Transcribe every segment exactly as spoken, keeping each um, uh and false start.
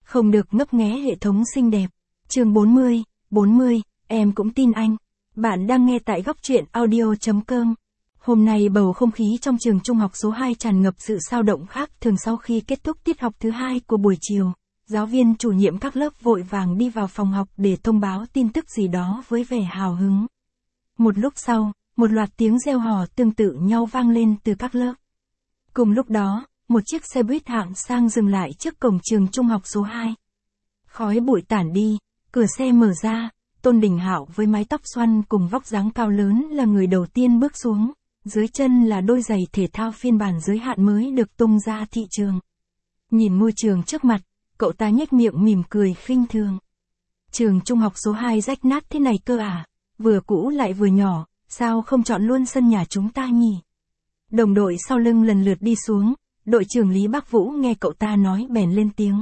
Không được ngấp nghé hệ thống xinh đẹp. Chương bốn mươi, bốn mươi, em cũng tin anh. Bạn đang nghe tại góc truyện audio chấm com. Hôm nay bầu không khí trong trường trung học số hai tràn ngập sự sao động khác thường sau khi kết thúc tiết học thứ hai của buổi chiều. Giáo viên chủ nhiệm các lớp vội vàng đi vào phòng học để thông báo tin tức gì đó với vẻ hào hứng. Một lúc sau, một loạt tiếng reo hò tương tự nhau vang lên từ các lớp. Cùng lúc đó, một chiếc xe buýt hạng sang dừng lại trước cổng trường trung học số hai. Khói bụi tản đi, cửa xe mở ra, Tôn Đình Hạo với mái tóc xoăn cùng vóc dáng cao lớn là người đầu tiên bước xuống, dưới chân là đôi giày thể thao phiên bản giới hạn mới được tung ra thị trường. Nhìn môi trường trước mặt, cậu ta nhếch miệng mỉm cười khinh thường. Trường trung học số hai rách nát thế này cơ à, vừa cũ lại vừa nhỏ, sao không chọn luôn sân nhà chúng ta nhỉ? Đồng đội sau lưng lần lượt đi xuống, đội trưởng Lý Bắc Vũ nghe cậu ta nói bèn lên tiếng.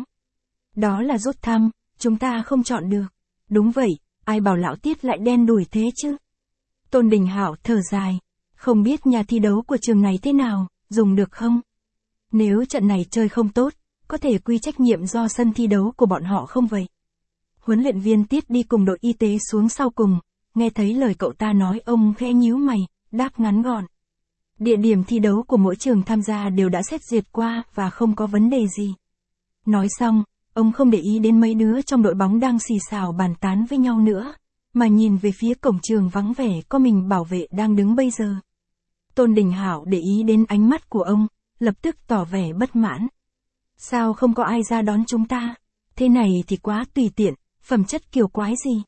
Đó là rút thăm, chúng ta không chọn được. Đúng vậy, ai bảo lão Tiết lại đen đủi thế chứ? Tôn Đình Hạo thở dài, không biết nhà thi đấu của trường này thế nào, dùng được không? Nếu trận này chơi không tốt, có thể quy trách nhiệm do sân thi đấu của bọn họ không vậy? Huấn luyện viên Tiết đi cùng đội y tế xuống sau cùng, nghe thấy lời cậu ta nói ông khẽ nhíu mày, đáp ngắn gọn. Địa điểm thi đấu của mỗi trường tham gia đều đã xét duyệt qua và không có vấn đề gì. Nói xong, ông không để ý đến mấy đứa trong đội bóng đang xì xào bàn tán với nhau nữa, mà nhìn về phía cổng trường vắng vẻ có mình bảo vệ đang đứng bây giờ. Tôn Đình Hạo để ý đến ánh mắt của ông, lập tức tỏ vẻ bất mãn. Sao không có ai ra đón chúng ta? Thế này thì quá tùy tiện, phẩm chất kiểu quái gì?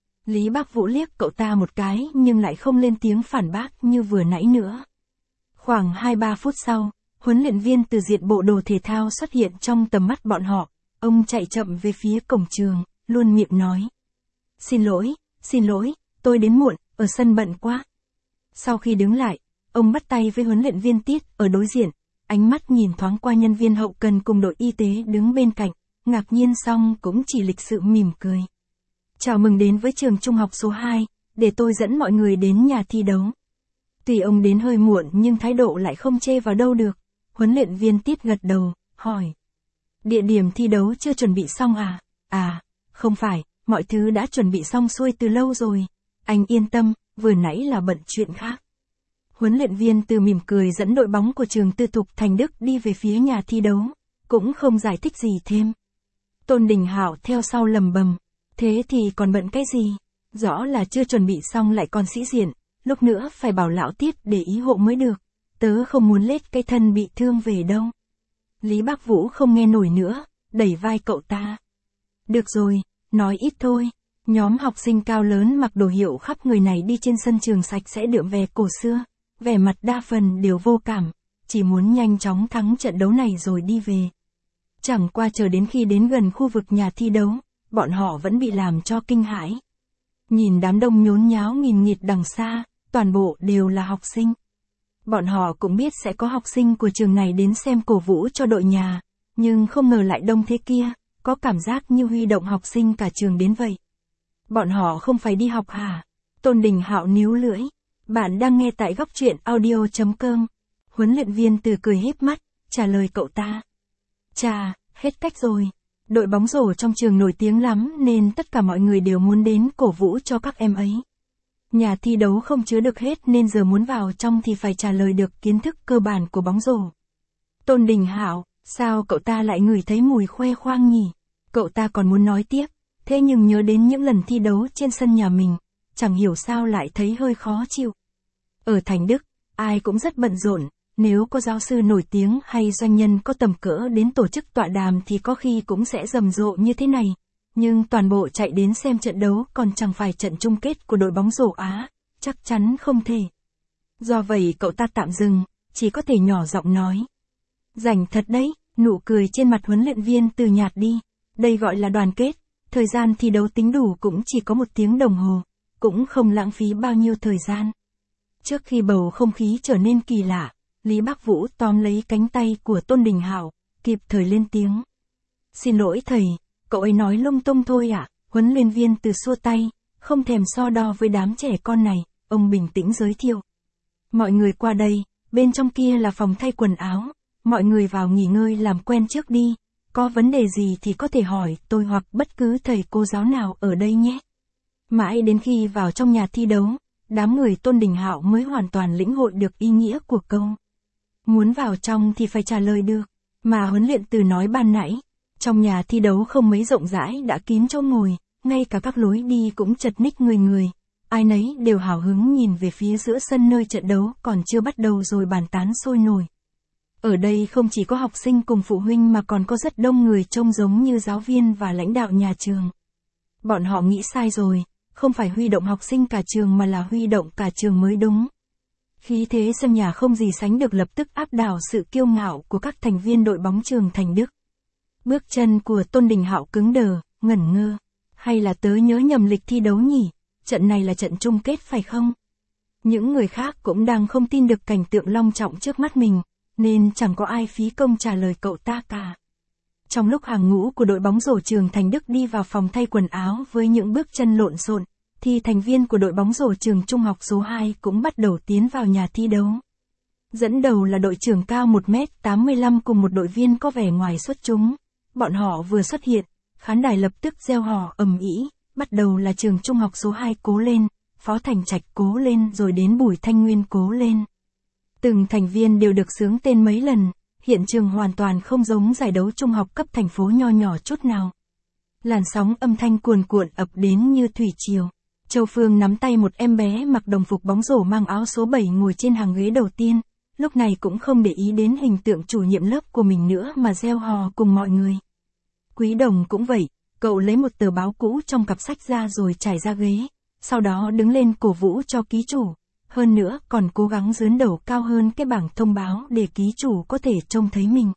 Lý Bắc Vũ liếc cậu ta một cái nhưng lại không lên tiếng phản bác như vừa nãy nữa. Khoảng hai ba phút sau, huấn luyện viên từ diện bộ đồ thể thao xuất hiện trong tầm mắt bọn họ. Ông chạy chậm về phía cổng trường, luôn miệng nói. Xin lỗi, xin lỗi, tôi đến muộn, ở sân bận quá. Sau khi đứng lại, ông bắt tay với huấn luyện viên Tiết ở đối diện, ánh mắt nhìn thoáng qua nhân viên hậu cần cùng đội y tế đứng bên cạnh, ngạc nhiên xong cũng chỉ lịch sự mỉm cười. Chào mừng đến với trường trung học số hai, để tôi dẫn mọi người đến nhà thi đấu. Tuy ông đến hơi muộn nhưng thái độ lại không chê vào đâu được. Huấn luyện viên Tiết gật đầu, hỏi. Địa điểm thi đấu chưa chuẩn bị xong à? À, không phải, mọi thứ đã chuẩn bị xong xuôi từ lâu rồi. Anh yên tâm, vừa nãy là bận chuyện khác. Huấn luyện viên Từ mỉm cười dẫn đội bóng của trường tư thục Thành Đức đi về phía nhà thi đấu, cũng không giải thích gì thêm. Tôn Đình Hạo theo sau lầm bầm, thế thì còn bận cái gì? Rõ là chưa chuẩn bị xong lại còn sĩ diện, lúc nữa phải bảo lão Tiết để ý hộ mới được, tớ không muốn lết cái thân bị thương về đâu. Lý Bắc Vũ không nghe nổi nữa, đẩy vai cậu ta. Được rồi, nói ít thôi. Nhóm học sinh cao lớn mặc đồ hiệu khắp người này đi trên sân trường sạch sẽ đượm vẻ cổ xưa, vẻ mặt đa phần đều vô cảm, chỉ muốn nhanh chóng thắng trận đấu này rồi đi về. Chẳng qua chờ đến khi đến gần khu vực nhà thi đấu, bọn họ vẫn bị làm cho kinh hãi. Nhìn đám đông nhốn nháo nghìn nghịt đằng xa, toàn bộ đều là học sinh. Bọn họ cũng biết sẽ có học sinh của trường này đến xem cổ vũ cho đội nhà, nhưng không ngờ lại đông thế kia, có cảm giác như huy động học sinh cả trường đến vậy. Bọn họ không phải đi học hả? Tôn Đình Hạo níu lưỡi. Bạn đang nghe tại góc truyện audio chấm com. Huấn luyện viên Từ cười híp mắt, trả lời cậu ta. Chà, hết cách rồi. Đội bóng rổ trong trường nổi tiếng lắm nên tất cả mọi người đều muốn đến cổ vũ cho các em ấy. Nhà thi đấu không chứa được hết nên giờ muốn vào trong thì phải trả lời được kiến thức cơ bản của bóng rổ. Tôn Đình Hạo, sao cậu ta lại ngửi thấy mùi khoe khoang nhỉ? Cậu ta còn muốn nói tiếp, thế nhưng nhớ đến những lần thi đấu trên sân nhà mình, chẳng hiểu sao lại thấy hơi khó chịu. Ở Thành Đức, ai cũng rất bận rộn, nếu có giáo sư nổi tiếng hay doanh nhân có tầm cỡ đến tổ chức tọa đàm thì có khi cũng sẽ rầm rộ như thế này. Nhưng toàn bộ chạy đến xem trận đấu còn chẳng phải trận chung kết của đội bóng rổ Á, chắc chắn không thể. Do vậy cậu ta tạm dừng, chỉ có thể nhỏ giọng nói. Rảnh thật đấy, nụ cười trên mặt huấn luyện viên Từ nhạt đi. Đây gọi là đoàn kết, thời gian thi đấu tính đủ cũng chỉ có một tiếng đồng hồ, cũng không lãng phí bao nhiêu thời gian. Trước khi bầu không khí trở nên kỳ lạ, Lý Bắc Vũ tóm lấy cánh tay của Tôn Đình Hạo, kịp thời lên tiếng. Xin lỗi thầy. Cậu ấy nói lung tung thôi ạ, à? Huấn luyện viên Từ xua tay, không thèm so đo với đám trẻ con này, ông bình tĩnh giới thiệu. Mọi người qua đây, bên trong kia là phòng thay quần áo, mọi người vào nghỉ ngơi làm quen trước đi, có vấn đề gì thì có thể hỏi tôi hoặc bất cứ thầy cô giáo nào ở đây nhé. Mãi đến khi vào trong nhà thi đấu, đám người Tôn Đình Hạo mới hoàn toàn lĩnh hội được ý nghĩa của câu. Muốn vào trong thì phải trả lời được, mà huấn luyện từ nói ban nãy. Trong nhà thi đấu không mấy rộng rãi đã kín chỗ ngồi, ngay cả các lối đi cũng chật ních người người. Ai nấy đều hào hứng nhìn về phía giữa sân nơi trận đấu còn chưa bắt đầu rồi bàn tán sôi nổi. Ở đây không chỉ có học sinh cùng phụ huynh mà còn có rất đông người trông giống như giáo viên và lãnh đạo nhà trường. Bọn họ nghĩ sai rồi, không phải huy động học sinh cả trường mà là huy động cả trường mới đúng. Khí thế sân nhà không gì sánh được lập tức áp đảo sự kiêu ngạo của các thành viên đội bóng trường Thành Đức. Bước chân của Tôn Đình Hạo cứng đờ, ngẩn ngơ. Hay là tớ nhớ nhầm lịch thi đấu nhỉ? Trận này là trận chung kết phải không? Những người khác cũng đang không tin được cảnh tượng long trọng trước mắt mình, nên chẳng có ai phí công trả lời cậu ta cả. Trong lúc hàng ngũ của đội bóng rổ trường Thành Đức đi vào phòng thay quần áo với những bước chân lộn xộn, thì thành viên của đội bóng rổ trường trung học số hai cũng bắt đầu tiến vào nhà thi đấu. Dẫn đầu là đội trưởng cao một mét tám mươi lăm cùng một đội viên có vẻ ngoài xuất chúng. Bọn họ vừa xuất hiện, khán đài lập tức reo hò ầm ĩ, bắt đầu là trường trung học số hai cố lên, Phó Thành Trạch cố lên rồi đến Bùi Thanh Nguyên cố lên. Từng thành viên đều được xướng tên mấy lần, hiện trường hoàn toàn không giống giải đấu trung học cấp thành phố nho nhỏ chút nào. Làn sóng âm thanh cuồn cuộn ập đến như thủy triều. Châu Phương nắm tay một em bé mặc đồng phục bóng rổ mang áo số bảy ngồi trên hàng ghế đầu tiên, lúc này cũng không để ý đến hình tượng chủ nhiệm lớp của mình nữa mà reo hò cùng mọi người. Quý Đồng cũng vậy, cậu lấy một tờ báo cũ trong cặp sách ra rồi trải ra ghế, sau đó đứng lên cổ vũ cho ký chủ, hơn nữa còn cố gắng dướn đầu cao hơn cái bảng thông báo để ký chủ có thể trông thấy mình.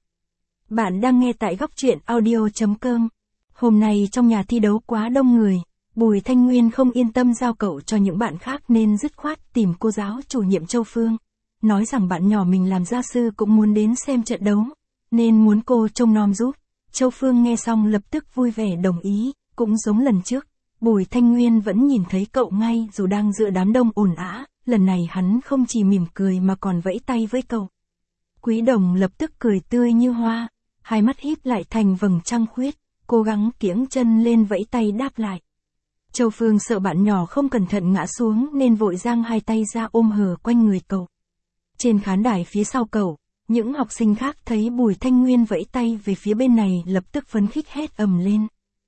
Bạn đang nghe tại góc truyện audio chấm com. Hôm nay trong nhà thi đấu quá đông người, Bùi Thanh Nguyên không yên tâm giao cậu cho những bạn khác nên dứt khoát tìm cô giáo chủ nhiệm Châu Phương, nói rằng bạn nhỏ mình làm gia sư cũng muốn đến xem trận đấu, nên muốn cô trông nom giúp. Châu Phương nghe xong lập tức vui vẻ đồng ý, cũng giống lần trước, Bùi Thanh Nguyên vẫn nhìn thấy cậu ngay dù đang giữa đám đông ồn ào, lần này hắn không chỉ mỉm cười mà còn vẫy tay với cậu. Quý Đồng lập tức cười tươi như hoa, hai mắt híp lại thành vầng trăng khuyết, cố gắng kiễng chân lên vẫy tay đáp lại. Châu Phương sợ bạn nhỏ không cẩn thận ngã xuống nên vội giang hai tay ra ôm hờ quanh người cậu. Trên khán đài phía sau cậu, những học sinh khác thấy Bùi Thanh Nguyên vẫy tay về phía bên này lập tức phấn khích hét ầm lên.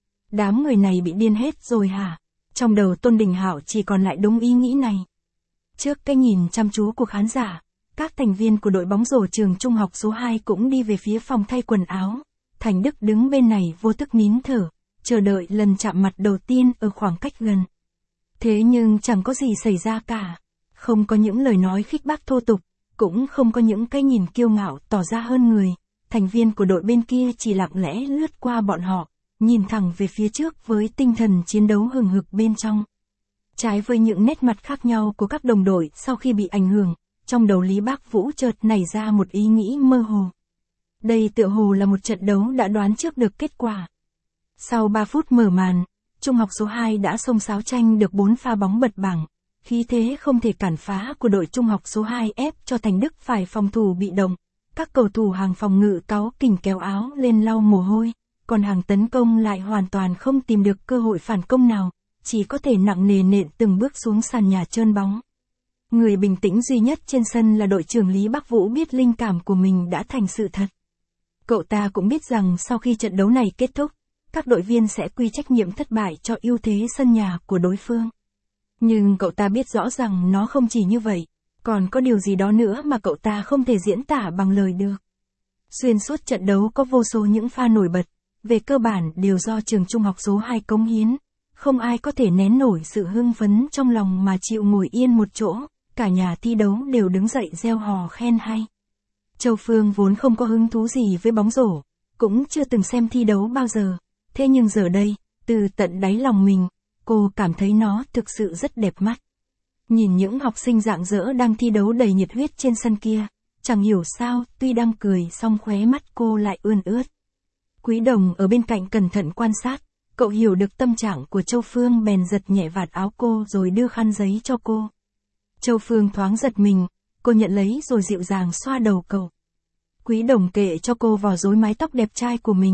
Đám người này bị điên hết rồi hả? Trong đầu Tôn Đình Hạo chỉ còn lại đúng ý nghĩ này. Trước cái nhìn chăm chú của khán giả, các thành viên của đội bóng rổ trường trung học số hai cũng đi về phía phòng thay quần áo. Thành Đức đứng bên này vô thức nín thở, chờ đợi lần chạm mặt đầu tiên ở khoảng cách gần. Thế nhưng chẳng có gì xảy ra cả. Không có những lời nói khích bác thô tục, cũng không có những cái nhìn kiêu ngạo tỏ ra hơn người. Thành viên của đội bên kia chỉ lặng lẽ lướt qua bọn họ, nhìn thẳng về phía trước với tinh thần chiến đấu hừng hực bên trong. Trái với những nét mặt khác nhau của các đồng đội sau khi bị ảnh hưởng, trong đầu Lý Bác Vũ chợt nảy ra một ý nghĩ mơ hồ. Đây tựa hồ là một trận đấu đã đoán trước được kết quả. Sau ba phút mở màn, trung học số hai đã xông xáo tranh được bốn pha bóng bật bảng. Khí thế không thể cản phá của đội trung học số hai ép cho Thành Đức phải phòng thủ bị động. Các cầu thủ hàng phòng ngự cáu kỉnh kéo áo lên lau mồ hôi, còn hàng tấn công lại hoàn toàn không tìm được cơ hội phản công nào, chỉ có thể nặng nề nện từng bước xuống sàn nhà trơn bóng. Người bình tĩnh duy nhất trên sân là đội trưởng Lý Bác Vũ biết linh cảm của mình đã thành sự thật. Cậu ta cũng biết rằng sau khi trận đấu này kết thúc, các đội viên sẽ quy trách nhiệm thất bại cho ưu thế sân nhà của đối phương. Nhưng cậu ta biết rõ rằng nó không chỉ như vậy, còn có điều gì đó nữa mà cậu ta không thể diễn tả bằng lời được. Xuyên suốt trận đấu có vô số những pha nổi bật, về cơ bản đều do trường trung học số hai cống hiến. Không ai có thể nén nổi sự hưng phấn trong lòng mà chịu ngồi yên một chỗ, cả nhà thi đấu đều đứng dậy reo hò khen hay. Châu Phương vốn không có hứng thú gì với bóng rổ, cũng chưa từng xem thi đấu bao giờ, thế nhưng giờ đây, từ tận đáy lòng mình, cô cảm thấy nó thực sự rất đẹp mắt. Nhìn những học sinh rạng rỡ đang thi đấu đầy nhiệt huyết trên sân kia, chẳng hiểu sao, tuy đang cười song khóe mắt cô lại ươn ướt. Quý Đồng ở bên cạnh cẩn thận quan sát, cậu hiểu được tâm trạng của Châu Phương bèn giật nhẹ vạt áo cô rồi đưa khăn giấy cho cô. Châu Phương thoáng giật mình, cô nhận lấy rồi dịu dàng xoa đầu cậu. Quý Đồng kệ cho cô vò rối mái tóc đẹp trai của mình,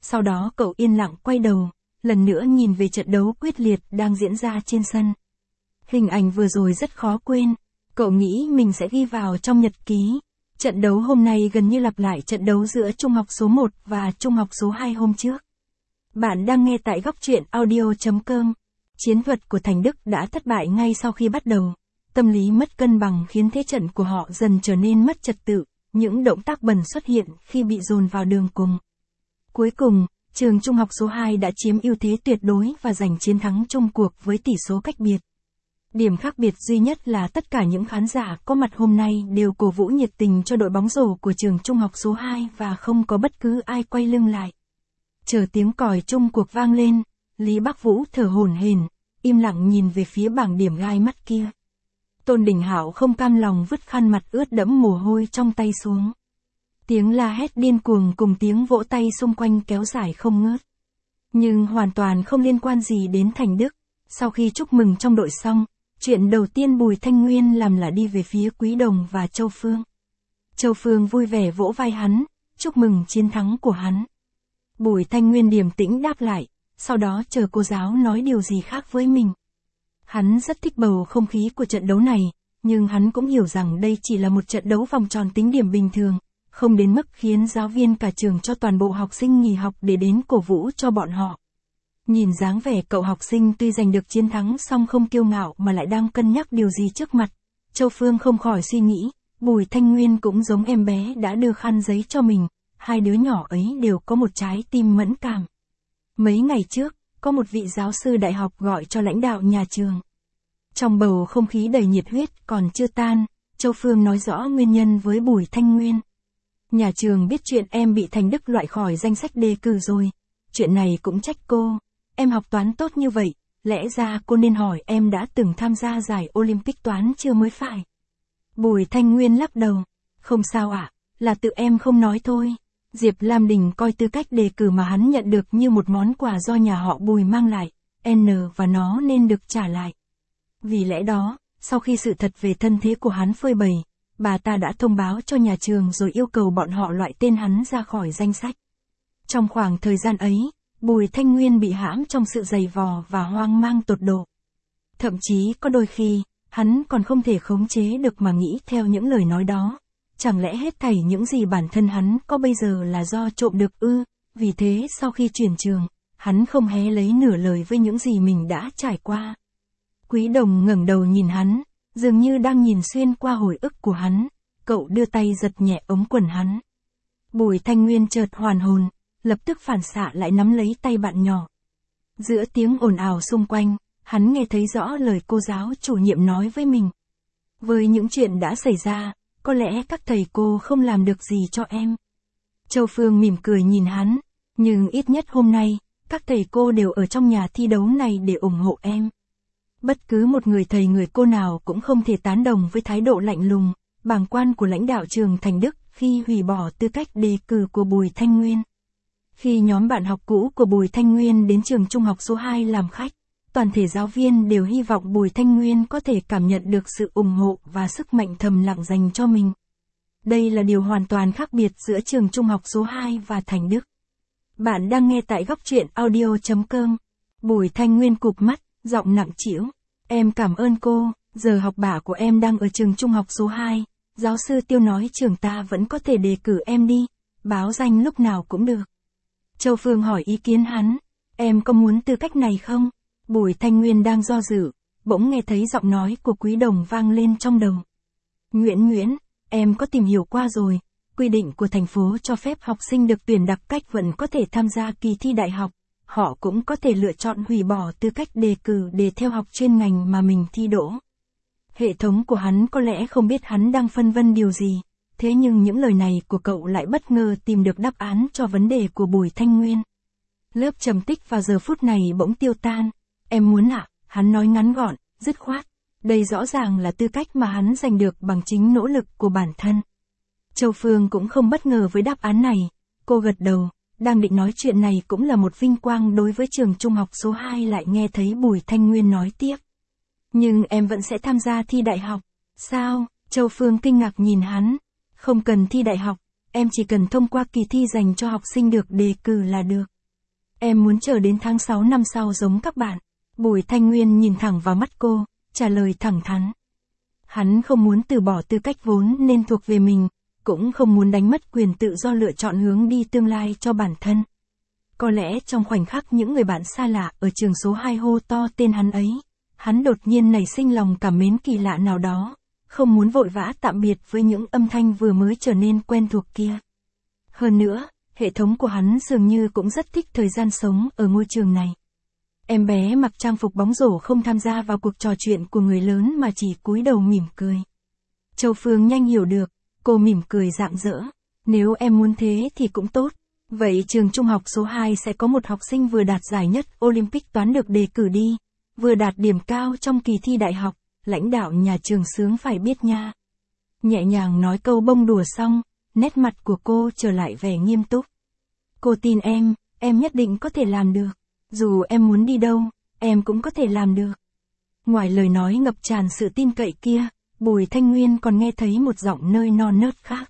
sau đó cậu yên lặng quay đầu, lần nữa nhìn về trận đấu quyết liệt đang diễn ra trên sân. Hình ảnh vừa rồi rất khó quên, cậu nghĩ mình sẽ ghi vào trong nhật ký. Trận đấu hôm nay gần như lặp lại trận đấu giữa trung học số một và trung học số hai hôm trước. Bạn đang nghe tại góc truyện audio chấm com. Chiến thuật của Thành Đức đã thất bại ngay sau khi bắt đầu. Tâm lý mất cân bằng khiến thế trận của họ dần trở nên mất trật tự, những động tác bẩn xuất hiện khi bị dồn vào đường cùng. Cuối cùng, trường trung học số hai đã chiếm ưu thế tuyệt đối và giành chiến thắng chung cuộc với tỷ số cách biệt. Điểm khác biệt duy nhất là tất cả những khán giả có mặt hôm nay đều cổ vũ nhiệt tình cho đội bóng rổ của trường trung học số hai và không có bất cứ ai quay lưng lại. Chờ tiếng còi chung cuộc vang lên, Lý Bắc Vũ thở hổn hển, im lặng nhìn về phía bảng điểm gai mắt kia. Tôn Đình Hạo không cam lòng vứt khăn mặt ướt đẫm mồ hôi trong tay xuống. Tiếng la hét điên cuồng cùng tiếng vỗ tay xung quanh kéo dài không ngớt. Nhưng hoàn toàn không liên quan gì đến Thành Đức. Sau khi chúc mừng trong đội xong, chuyện đầu tiên Bùi Thanh Nguyên làm là đi về phía Quý Đồng và Châu Phương. Châu Phương vui vẻ vỗ vai hắn, chúc mừng chiến thắng của hắn. Bùi Thanh Nguyên điềm tĩnh đáp lại, sau đó chờ cô giáo nói điều gì khác với mình. Hắn rất thích bầu không khí của trận đấu này, nhưng hắn cũng hiểu rằng đây chỉ là một trận đấu vòng tròn tính điểm bình thường, không đến mức khiến giáo viên cả trường cho toàn bộ học sinh nghỉ học để đến cổ vũ cho bọn họ. Nhìn dáng vẻ cậu học sinh tuy giành được chiến thắng song không kiêu ngạo mà lại đang cân nhắc điều gì trước mặt, Châu Phương không khỏi suy nghĩ, Bùi Thanh Nguyên cũng giống em bé đã đưa khăn giấy cho mình, hai đứa nhỏ ấy đều có một trái tim mẫn cảm. Mấy ngày trước, có một vị giáo sư đại học gọi cho lãnh đạo nhà trường. Trong bầu không khí đầy nhiệt huyết còn chưa tan, Châu Phương nói rõ nguyên nhân với Bùi Thanh Nguyên. Nhà trường biết chuyện em bị Thành Đức loại khỏi danh sách đề cử rồi. Chuyện này cũng trách cô. Em học toán tốt như vậy, lẽ ra cô nên hỏi em đã từng tham gia giải Olympic toán chưa mới phải. Bùi Thanh Nguyên lắc đầu. Không sao ạ, là tự em không nói thôi. Diệp Lam Đình coi tư cách đề cử mà hắn nhận được như một món quà do nhà họ Bùi mang lại, N và nó nên được trả lại. Vì lẽ đó, sau khi sự thật về thân thế của hắn phơi bày, bà ta đã thông báo cho nhà trường rồi yêu cầu bọn họ loại tên hắn ra khỏi danh sách. Trong khoảng thời gian ấy, Bùi Thanh Nguyên bị hãm trong sự dày vò và hoang mang tột độ. Thậm chí có đôi khi, hắn còn không thể khống chế được mà nghĩ theo những lời nói đó. Chẳng lẽ hết thảy những gì bản thân hắn có bây giờ là do trộm được ư? Vì thế sau khi chuyển trường, hắn không hé lấy nửa lời với những gì mình đã trải qua. Quý Đồng ngẩng đầu nhìn hắn, dường như đang nhìn xuyên qua hồi ức của hắn, cậu đưa tay giật nhẹ ống quần hắn. Bùi Thanh Nguyên chợt hoàn hồn, lập tức phản xạ lại nắm lấy tay bạn nhỏ. Giữa tiếng ồn ào xung quanh, hắn nghe thấy rõ lời cô giáo chủ nhiệm nói với mình. Với những chuyện đã xảy ra, có lẽ các thầy cô không làm được gì cho em. Châu Phương mỉm cười nhìn hắn, nhưng ít nhất hôm nay, các thầy cô đều ở trong nhà thi đấu này để ủng hộ em. Bất cứ một người thầy người cô nào cũng không thể tán đồng với thái độ lạnh lùng, bàng quan của lãnh đạo trường Thành Đức khi hủy bỏ tư cách đề cử của Bùi Thanh Nguyên. Khi nhóm bạn học cũ của Bùi Thanh Nguyên đến trường trung học số hai làm khách, toàn thể giáo viên đều hy vọng Bùi Thanh Nguyên có thể cảm nhận được sự ủng hộ và sức mạnh thầm lặng dành cho mình. Đây là điều hoàn toàn khác biệt giữa trường trung học số hai và Thành Đức. Bạn đang nghe tại góc truyện audio chấm com. Bùi Thanh Nguyên cụp mắt, giọng nặng trĩu. Em cảm ơn cô, giờ học bạ của em đang ở trường trung học số hai. Giáo sư Tiêu nói trường ta vẫn có thể đề cử em đi, báo danh lúc nào cũng được. Châu Phương hỏi ý kiến hắn, em có muốn tư cách này không? Bùi Thanh Nguyên đang do dự, bỗng nghe thấy giọng nói của Quý Đồng vang lên trong đầu. Nguyễn Nguyễn, em có tìm hiểu qua rồi, quy định của thành phố cho phép học sinh được tuyển đặc cách vẫn có thể tham gia kỳ thi đại học, họ cũng có thể lựa chọn hủy bỏ tư cách đề cử để theo học chuyên ngành mà mình thi đỗ. Hệ thống của hắn có lẽ không biết hắn đang phân vân điều gì, thế nhưng những lời này của cậu lại bất ngờ tìm được đáp án cho vấn đề của Bùi Thanh Nguyên. Lớp trầm tích vào giờ phút này bỗng tiêu tan. Em muốn ạ, à? Hắn nói ngắn gọn, dứt khoát. Đây rõ ràng là tư cách mà hắn giành được bằng chính nỗ lực của bản thân. Châu Phương cũng không bất ngờ với đáp án này. Cô gật đầu, đang định nói chuyện này cũng là một vinh quang đối với trường trung học số hai lại nghe thấy Bùi Thanh Nguyên nói tiếp. Nhưng em vẫn sẽ tham gia thi đại học. Sao? Châu Phương kinh ngạc nhìn hắn. Không cần thi đại học, em chỉ cần thông qua kỳ thi dành cho học sinh được đề cử là được. Em muốn chờ đến tháng sáu năm sau giống các bạn. Bùi Thanh Nguyên nhìn thẳng vào mắt cô, trả lời thẳng thắn. Hắn không muốn từ bỏ tư cách vốn nên thuộc về mình, cũng không muốn đánh mất quyền tự do lựa chọn hướng đi tương lai cho bản thân. Có lẽ trong khoảnh khắc những người bạn xa lạ ở trường số hai hô to tên hắn ấy, hắn đột nhiên nảy sinh lòng cảm mến kỳ lạ nào đó, không muốn vội vã tạm biệt với những âm thanh vừa mới trở nên quen thuộc kia. Hơn nữa, hệ thống của hắn dường như cũng rất thích thời gian sống ở ngôi trường này. Em bé mặc trang phục bóng rổ không tham gia vào cuộc trò chuyện của người lớn mà chỉ cúi đầu mỉm cười. Châu Phương nhanh hiểu được, cô mỉm cười rạng rỡ. Nếu em muốn thế thì cũng tốt. Vậy trường trung học số hai sẽ có một học sinh vừa đạt giải nhất Olympic toán được đề cử đi, vừa đạt điểm cao trong kỳ thi đại học, lãnh đạo nhà trường sướng phải biết nha. Nhẹ nhàng nói câu bông đùa xong, nét mặt của cô trở lại vẻ nghiêm túc. Cô tin em, em nhất định có thể làm được. Dù em muốn đi đâu, em cũng có thể làm được. Ngoài lời nói ngập tràn sự tin cậy kia, Bùi Thanh Nguyên còn nghe thấy một giọng nơi non nớt khác.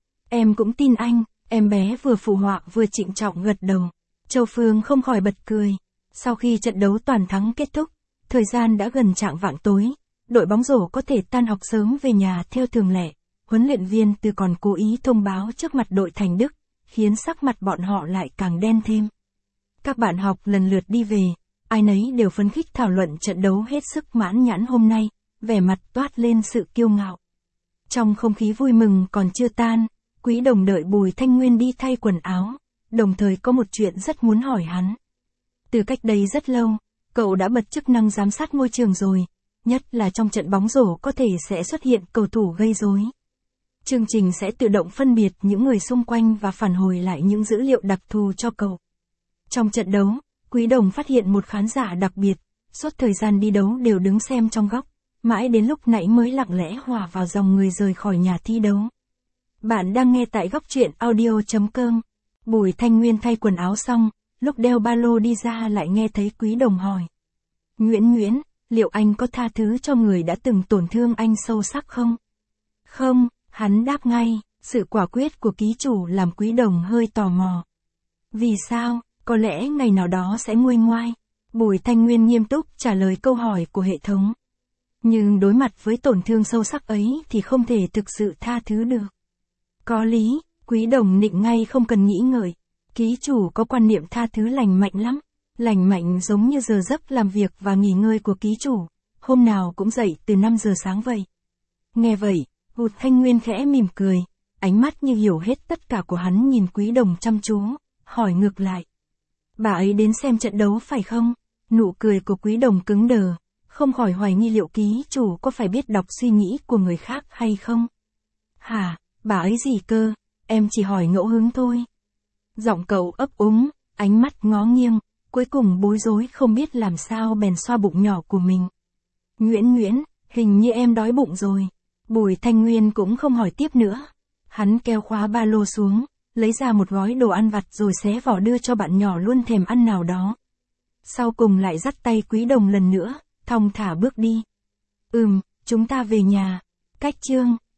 Em cũng tin anh, em bé vừa phụ họa vừa trịnh trọng gật đầu. Châu Phương không khỏi bật cười. Sau khi trận đấu toàn thắng kết thúc, thời gian đã gần chạng vạng tối, đội bóng rổ có thể tan học sớm về nhà theo thường lệ. Huấn luyện viên Từ còn cố ý thông báo trước mặt đội Thành Đức, khiến sắc mặt bọn họ lại càng đen thêm. Các bạn học lần lượt đi về, ai nấy đều phấn khích thảo luận trận đấu hết sức mãn nhãn hôm nay, vẻ mặt toát lên sự kiêu ngạo. Trong không khí vui mừng còn chưa tan, Quý Đồng đợi Bùi Thanh Nguyên đi thay quần áo, đồng thời có một chuyện rất muốn hỏi hắn. Từ cách đây rất lâu, cậu đã bật chức năng giám sát ngôi trường rồi, nhất là trong trận bóng rổ có thể sẽ xuất hiện cầu thủ gây rối. Chương trình sẽ tự động phân biệt những người xung quanh và phản hồi lại những dữ liệu đặc thù cho cậu. Trong trận đấu, Quý Đồng phát hiện một khán giả đặc biệt, suốt thời gian đi đấu đều đứng xem trong góc, mãi đến lúc nãy mới lặng lẽ hòa vào dòng người rời khỏi nhà thi đấu. Bạn đang nghe tại góc truyện audio chấm com. Bùi Thanh Nguyên thay quần áo xong, lúc đeo ba lô đi ra lại nghe thấy Quý Đồng hỏi. Nguyễn Nguyễn, liệu anh có tha thứ cho người đã từng tổn thương anh sâu sắc không? Không, hắn đáp ngay, sự quả quyết của ký chủ làm Quý Đồng hơi tò mò. Vì sao? Có lẽ ngày nào đó sẽ nguôi ngoai. Bùi Thanh Nguyên nghiêm túc trả lời câu hỏi của hệ thống. Nhưng đối mặt với tổn thương sâu sắc ấy thì không thể thực sự tha thứ được. Có lý, Quý Đồng nịnh ngay không cần nghĩ ngợi. Ký chủ có quan niệm tha thứ lành mạnh lắm. Lành mạnh giống như giờ giấc làm việc và nghỉ ngơi của ký chủ. Hôm nào cũng dậy từ năm giờ sáng vậy. Nghe vậy, Bùi Thanh Nguyên khẽ mỉm cười. Ánh mắt như hiểu hết tất cả của hắn nhìn Quý Đồng chăm chú, hỏi ngược lại. Bà ấy đến xem trận đấu phải không? Nụ cười của Quý Đồng cứng đờ, không khỏi hoài nghi liệu ký chủ có phải biết đọc suy nghĩ của người khác hay không? Hả, bà ấy gì cơ, em chỉ hỏi ngẫu hứng thôi. Giọng cậu ấp úng, ánh mắt ngó nghiêng, cuối cùng bối rối không biết làm sao bèn xoa bụng nhỏ của mình. Nguyễn Nguyễn, hình như em đói bụng rồi. Bùi Thanh Nguyên cũng không hỏi tiếp nữa. Hắn kéo khóa ba lô xuống, lấy ra một gói đồ ăn vặt rồi xé vỏ đưa cho bạn nhỏ luôn thèm ăn nào đó. Sau cùng lại dắt tay Quý Đồng lần nữa, thong thả bước đi. Ừm, chúng ta về nhà. Cách chương